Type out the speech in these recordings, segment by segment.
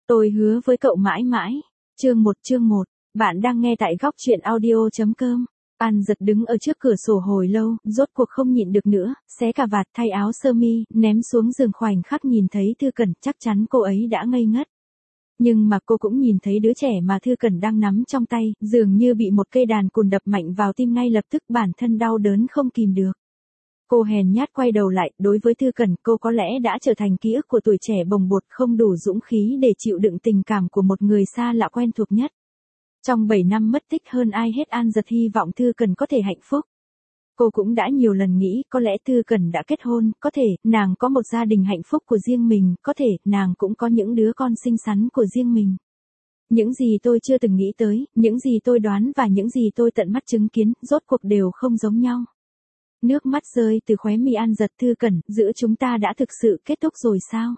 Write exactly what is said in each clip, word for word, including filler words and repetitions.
Tôi hứa với cậu mãi mãi. Chương một chương một. Bạn đang nghe tại góc truyện audio.com. An giật đứng ở trước cửa sổ hồi lâu, rốt cuộc không nhịn được nữa, xé cà vạt thay áo sơ mi, ném xuống giường, khoảnh khắc nhìn thấy Thư Cẩn, chắc chắn cô ấy đã ngây ngất. Nhưng mà cô cũng nhìn thấy đứa trẻ mà Thư Cẩn đang nắm trong tay, dường như bị một cây đàn cùn đập mạnh vào tim, ngay lập tức bản thân đau đớn không kìm được. Cô hèn nhát quay đầu lại, đối với Thư Cẩn, cô có lẽ đã trở thành ký ức của tuổi trẻ bồng bột, không đủ dũng khí để chịu đựng tình cảm của một người xa lạ quen thuộc nhất. Trong bảy năm mất tích, hơn ai hết An giật hy vọng Thư Cẩn có thể hạnh phúc. Cô cũng đã nhiều lần nghĩ, có lẽ Thư Cẩn đã kết hôn, có thể, nàng có một gia đình hạnh phúc của riêng mình, có thể, nàng cũng có những đứa con xinh xắn của riêng mình. Những gì tôi chưa từng nghĩ tới, những gì tôi đoán và những gì tôi tận mắt chứng kiến, rốt cuộc đều không giống nhau. Nước mắt rơi từ khóe mi An giật. Thư Cẩn, giữa chúng ta đã thực sự kết thúc rồi sao?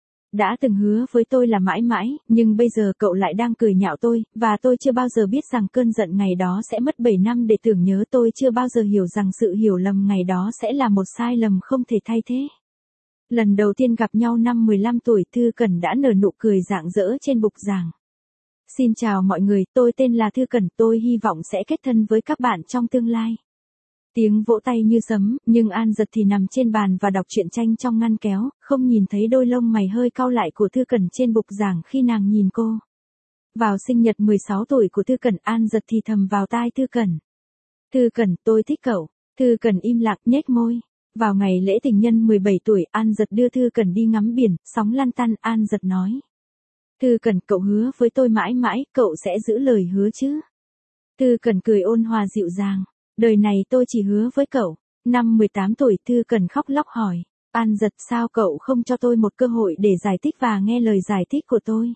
Đã từng hứa với tôi là mãi mãi, nhưng bây giờ cậu lại đang cười nhạo tôi, và tôi chưa bao giờ biết rằng cơn giận ngày đó sẽ mất bảy năm để tưởng nhớ, tôi chưa bao giờ hiểu rằng sự hiểu lầm ngày đó sẽ là một sai lầm không thể thay thế. Lần đầu tiên gặp nhau năm mười lăm tuổi, Thư Cẩn đã nở nụ cười rạng rỡ trên bục giảng. Xin chào mọi người, tôi tên là Thư Cẩn, tôi hy vọng sẽ kết thân với các bạn trong tương lai. Tiếng vỗ tay như sấm, nhưng An giật thì nằm trên bàn và đọc truyện tranh trong ngăn kéo, không nhìn thấy đôi lông mày hơi cau lại của Thư Cẩn trên bục giảng khi nàng nhìn cô. Vào sinh nhật mười sáu tuổi của Thư Cẩn, An giật thì thầm vào tai Thư Cẩn. Thư Cẩn, tôi thích cậu. Thư Cẩn im lặng, nhếch môi. Vào ngày lễ tình nhân mười bảy tuổi, An giật đưa Thư Cẩn đi ngắm biển, sóng lăn tăn. An giật nói. Thư Cẩn, cậu hứa với tôi mãi mãi, cậu sẽ giữ lời hứa chứ? Thư Cẩn cười ôn hòa dịu dàng. Đời này tôi chỉ hứa với cậu. Năm mười tám tuổi, Thư Cẩn khóc lóc hỏi. An giật, sao cậu không cho tôi một cơ hội để giải thích và nghe lời giải thích của tôi?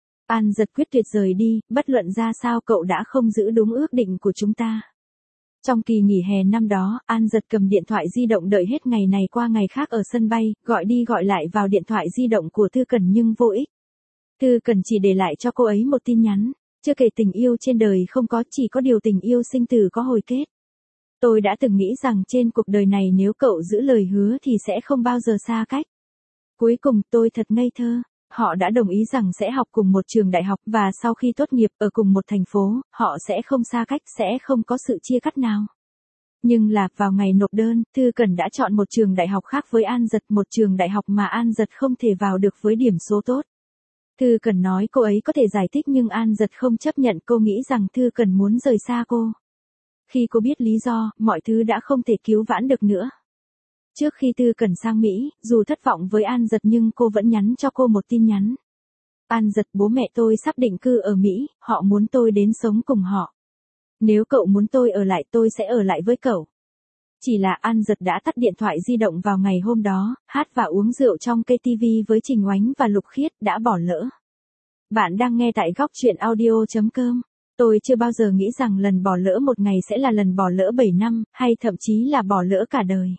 An giật quyết tuyệt rời đi, bất luận ra sao cậu đã không giữ đúng ước định của chúng ta. Trong kỳ nghỉ hè năm đó, An giật cầm điện thoại di động đợi hết ngày này qua ngày khác ở sân bay, gọi đi gọi lại vào điện thoại di động của Thư Cẩn nhưng vô ích. Thư Cẩn chỉ để lại cho cô ấy một tin nhắn. Chưa kể tình yêu trên đời không có, chỉ có điều tình yêu sinh tử có hồi kết. Tôi đã từng nghĩ rằng trên cuộc đời này nếu cậu giữ lời hứa thì sẽ không bao giờ xa cách. Cuối cùng tôi thật ngây thơ. Họ đã đồng ý rằng sẽ học cùng một trường đại học và sau khi tốt nghiệp ở cùng một thành phố, họ sẽ không xa cách, sẽ không có sự chia cắt nào. Nhưng là vào ngày nộp đơn, Thư Cẩn đã chọn một trường đại học khác với An giật, một trường đại học mà An giật không thể vào được với điểm số tốt. Thư Cẩn nói cô ấy có thể giải thích nhưng An giật không chấp nhận, cô nghĩ rằng Thư Cẩn muốn rời xa cô. Khi cô biết lý do, mọi thứ đã không thể cứu vãn được nữa. Trước khi Thư Cẩn sang Mỹ, dù thất vọng với An giật nhưng cô vẫn nhắn cho cô một tin nhắn. An giật, bố mẹ tôi sắp định cư ở Mỹ, họ muốn tôi đến sống cùng họ. Nếu cậu muốn tôi ở lại, tôi sẽ ở lại với cậu. Chỉ là An giật đã tắt điện thoại di động vào ngày hôm đó, hát và uống rượu trong ca tê vê với Trình Oánh và Lục Khiết, đã bỏ lỡ. Bạn đang nghe tại góc truyện audio.com. Tôi chưa bao giờ nghĩ rằng lần bỏ lỡ một ngày sẽ là lần bỏ lỡ bảy năm, hay thậm chí là bỏ lỡ cả đời.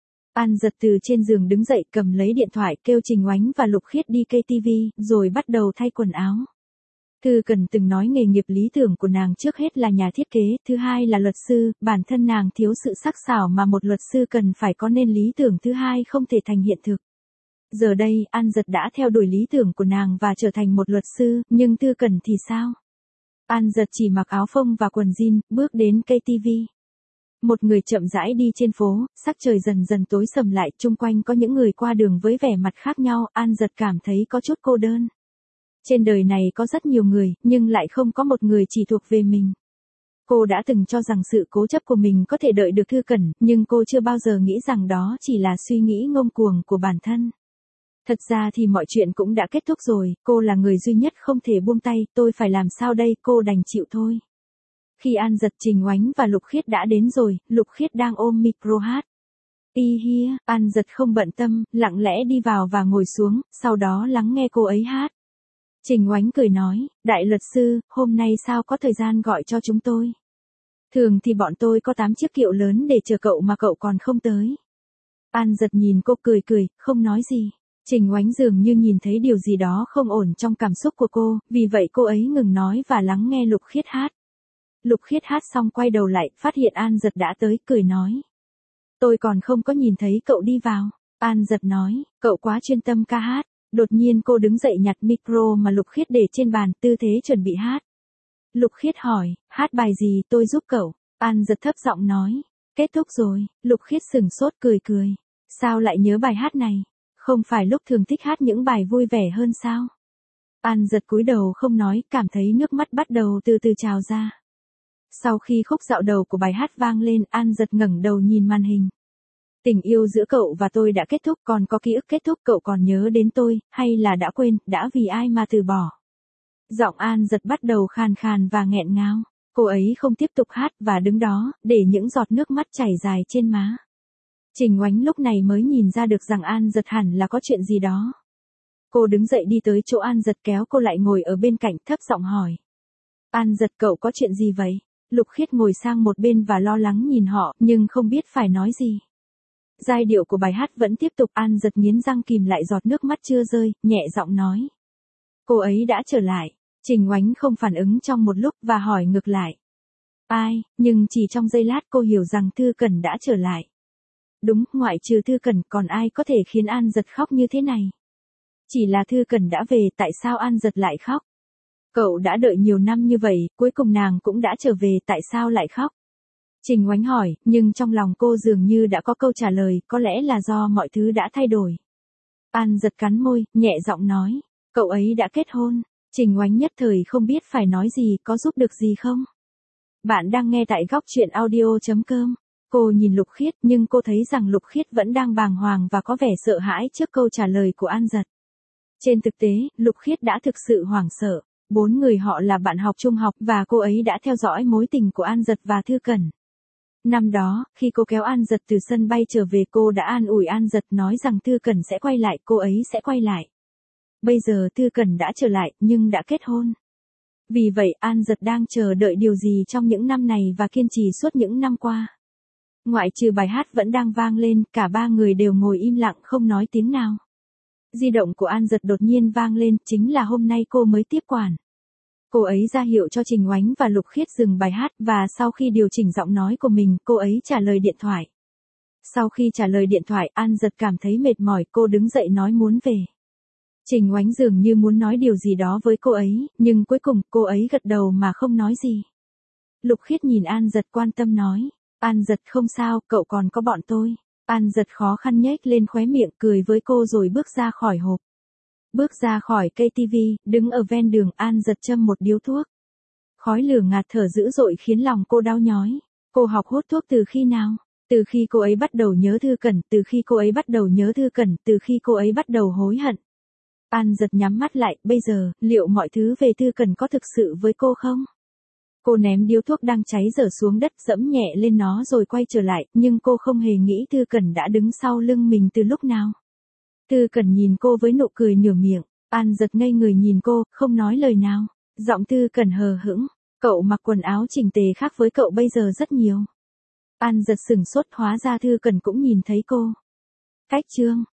An giật từ trên giường đứng dậy, cầm lấy điện thoại, kêu Trình Oánh và Lục Khiết đi ca tê vê, rồi bắt đầu thay quần áo. Thư Cẩn từng nói nghề nghiệp lý tưởng của nàng trước hết là nhà thiết kế, thứ hai là luật sư, bản thân nàng thiếu sự sắc sảo mà một luật sư cần phải có nên lý tưởng thứ hai không thể thành hiện thực. Giờ đây, An giật đã theo đuổi lý tưởng của nàng và trở thành một luật sư, nhưng Thư Cẩn thì sao? An giật chỉ mặc áo phông và quần jean, bước đến ca tê vê. Một người chậm rãi đi trên phố, sắc trời dần dần tối sầm lại, chung quanh có những người qua đường với vẻ mặt khác nhau, An giật cảm thấy có chút cô đơn. Trên đời này có rất nhiều người, nhưng lại không có một người chỉ thuộc về mình. Cô đã từng cho rằng sự cố chấp của mình có thể đợi được Thư Cẩn, nhưng cô chưa bao giờ nghĩ rằng đó chỉ là suy nghĩ ngông cuồng của bản thân. Thật ra thì mọi chuyện cũng đã kết thúc rồi, cô là người duy nhất không thể buông tay, tôi phải làm sao đây, cô đành chịu thôi. Khi An giật, Trình Oánh và Lục Khiết đã đến rồi, Lục Khiết đang ôm micro hát. Y hia, An giật không bận tâm, lặng lẽ đi vào và ngồi xuống, sau đó lắng nghe cô ấy hát. Trình Oánh cười nói, đại luật sư, hôm nay sao có thời gian gọi cho chúng tôi? Thường thì bọn tôi có tám chiếc kiệu lớn để chờ cậu mà cậu còn không tới. An giật nhìn cô cười cười, không nói gì. Trình Oánh dường như nhìn thấy điều gì đó không ổn trong cảm xúc của cô, vì vậy cô ấy ngừng nói và lắng nghe Lục Khiết hát. Lục Khiết hát xong quay đầu lại, phát hiện An giật đã tới, cười nói. Tôi còn không có nhìn thấy cậu đi vào. An giật nói, cậu quá chuyên tâm ca hát. Đột nhiên cô đứng dậy nhặt micro mà Lục Khiết để trên bàn, tư thế chuẩn bị hát. Lục Khiết hỏi, hát bài gì tôi giúp cậu? An Giật thấp giọng nói, kết thúc rồi. Lục Khiết sửng sốt cười cười. Sao lại nhớ bài hát này? Không phải lúc thường thích hát những bài vui vẻ hơn sao? An Giật cúi đầu không nói, cảm thấy nước mắt bắt đầu từ từ trào ra. Sau khi khúc dạo đầu của bài hát vang lên, An Giật ngẩng đầu nhìn màn hình. Tình yêu giữa cậu và tôi đã kết thúc, còn có ký ức kết thúc, cậu còn nhớ đến tôi, hay là đã quên, đã vì ai mà từ bỏ? Giọng An Giật bắt đầu khàn khàn và nghẹn ngào. Cô ấy không tiếp tục hát và đứng đó, để những giọt nước mắt chảy dài trên má. Trình Oánh lúc này mới nhìn ra được rằng An Giật hẳn là có chuyện gì đó. Cô đứng dậy đi tới chỗ An Giật kéo cô lại ngồi ở bên cạnh, thấp giọng hỏi. An Giật, cậu có chuyện gì vậy? Lục Khiết ngồi sang một bên và lo lắng nhìn họ, nhưng không biết phải nói gì. Giai điệu của bài hát vẫn tiếp tục. An Giật nghiến răng kìm lại giọt nước mắt chưa rơi, nhẹ giọng nói. Cô ấy đã trở lại. Trình Oánh không phản ứng trong một lúc và hỏi ngược lại. Ai? Nhưng chỉ trong giây lát cô hiểu rằng Thư Cẩn đã trở lại. Đúng, ngoại trừ Thư Cẩn còn ai có thể khiến An Giật khóc như thế này? Chỉ là Thư Cẩn đã về, tại sao An Giật lại khóc? Cậu đã đợi nhiều năm như vậy, cuối cùng nàng cũng đã trở về, tại sao lại khóc? Trình Oánh hỏi, nhưng trong lòng cô dường như đã có câu trả lời, có lẽ là do mọi thứ đã thay đổi. An Giật cắn môi, nhẹ giọng nói, cậu ấy đã kết hôn. Trình Oánh nhất thời không biết phải nói gì, có giúp được gì không? Bạn đang nghe tại góc truyện audio chấm com. Cô nhìn Lục Khiết, nhưng cô thấy rằng Lục Khiết vẫn đang bàng hoàng và có vẻ sợ hãi trước câu trả lời của An Giật. Trên thực tế, Lục Khiết đã thực sự hoảng sợ. Bốn người họ là bạn học trung học và cô ấy đã theo dõi mối tình của An Giật và Thư Cẩn. Năm đó, khi cô kéo An Giật từ sân bay trở về, cô đã an ủi An Giật nói rằng Thư Cẩn sẽ quay lại, cô ấy sẽ quay lại. Bây giờ Thư Cẩn đã trở lại, nhưng đã kết hôn. Vì vậy An Giật đang chờ đợi điều gì trong những năm này và kiên trì suốt những năm qua. Ngoại trừ bài hát vẫn đang vang lên, cả ba người đều ngồi im lặng không nói tiếng nào. Di động của An Giật đột nhiên vang lên, chính là hôm nay cô mới tiếp quản. Cô ấy ra hiệu cho Trình Oánh và Lục Khiết dừng bài hát và sau khi điều chỉnh giọng nói của mình, cô ấy trả lời điện thoại. Sau khi trả lời điện thoại, An Giật cảm thấy mệt mỏi, cô đứng dậy nói muốn về. Trình Oánh dường như muốn nói điều gì đó với cô ấy, nhưng cuối cùng cô ấy gật đầu mà không nói gì. Lục Khiết nhìn An Giật quan tâm nói, An Giật không sao, cậu còn có bọn tôi. An Giật khó khăn nhếch lên khóe miệng cười với cô rồi bước ra khỏi hộp. Bước ra khỏi cây tivi, đứng ở ven đường, An Giật châm một điếu thuốc. Khói lửa ngạt thở dữ dội khiến lòng cô đau nhói. Cô học hút thuốc từ khi nào? Từ khi cô ấy bắt đầu nhớ Thư Cẩn, từ khi cô ấy bắt đầu nhớ Thư Cẩn, từ khi cô ấy bắt đầu hối hận. An Giật nhắm mắt lại, bây giờ, liệu mọi thứ về Thư Cẩn có thực sự với cô không? Cô ném điếu thuốc đang cháy dở xuống đất, dẫm nhẹ lên nó rồi quay trở lại, nhưng cô không hề nghĩ Thư Cẩn đã đứng sau lưng mình từ lúc nào. Thư Cẩn nhìn cô với nụ cười nửa miệng, An Giật ngây người nhìn cô, không nói lời nào. Giọng Thư Cẩn hờ hững, cậu mặc quần áo chỉnh tề khác với cậu bây giờ rất nhiều. An Giật sửng sốt, hóa ra Thư Cẩn cũng nhìn thấy cô. Cách chương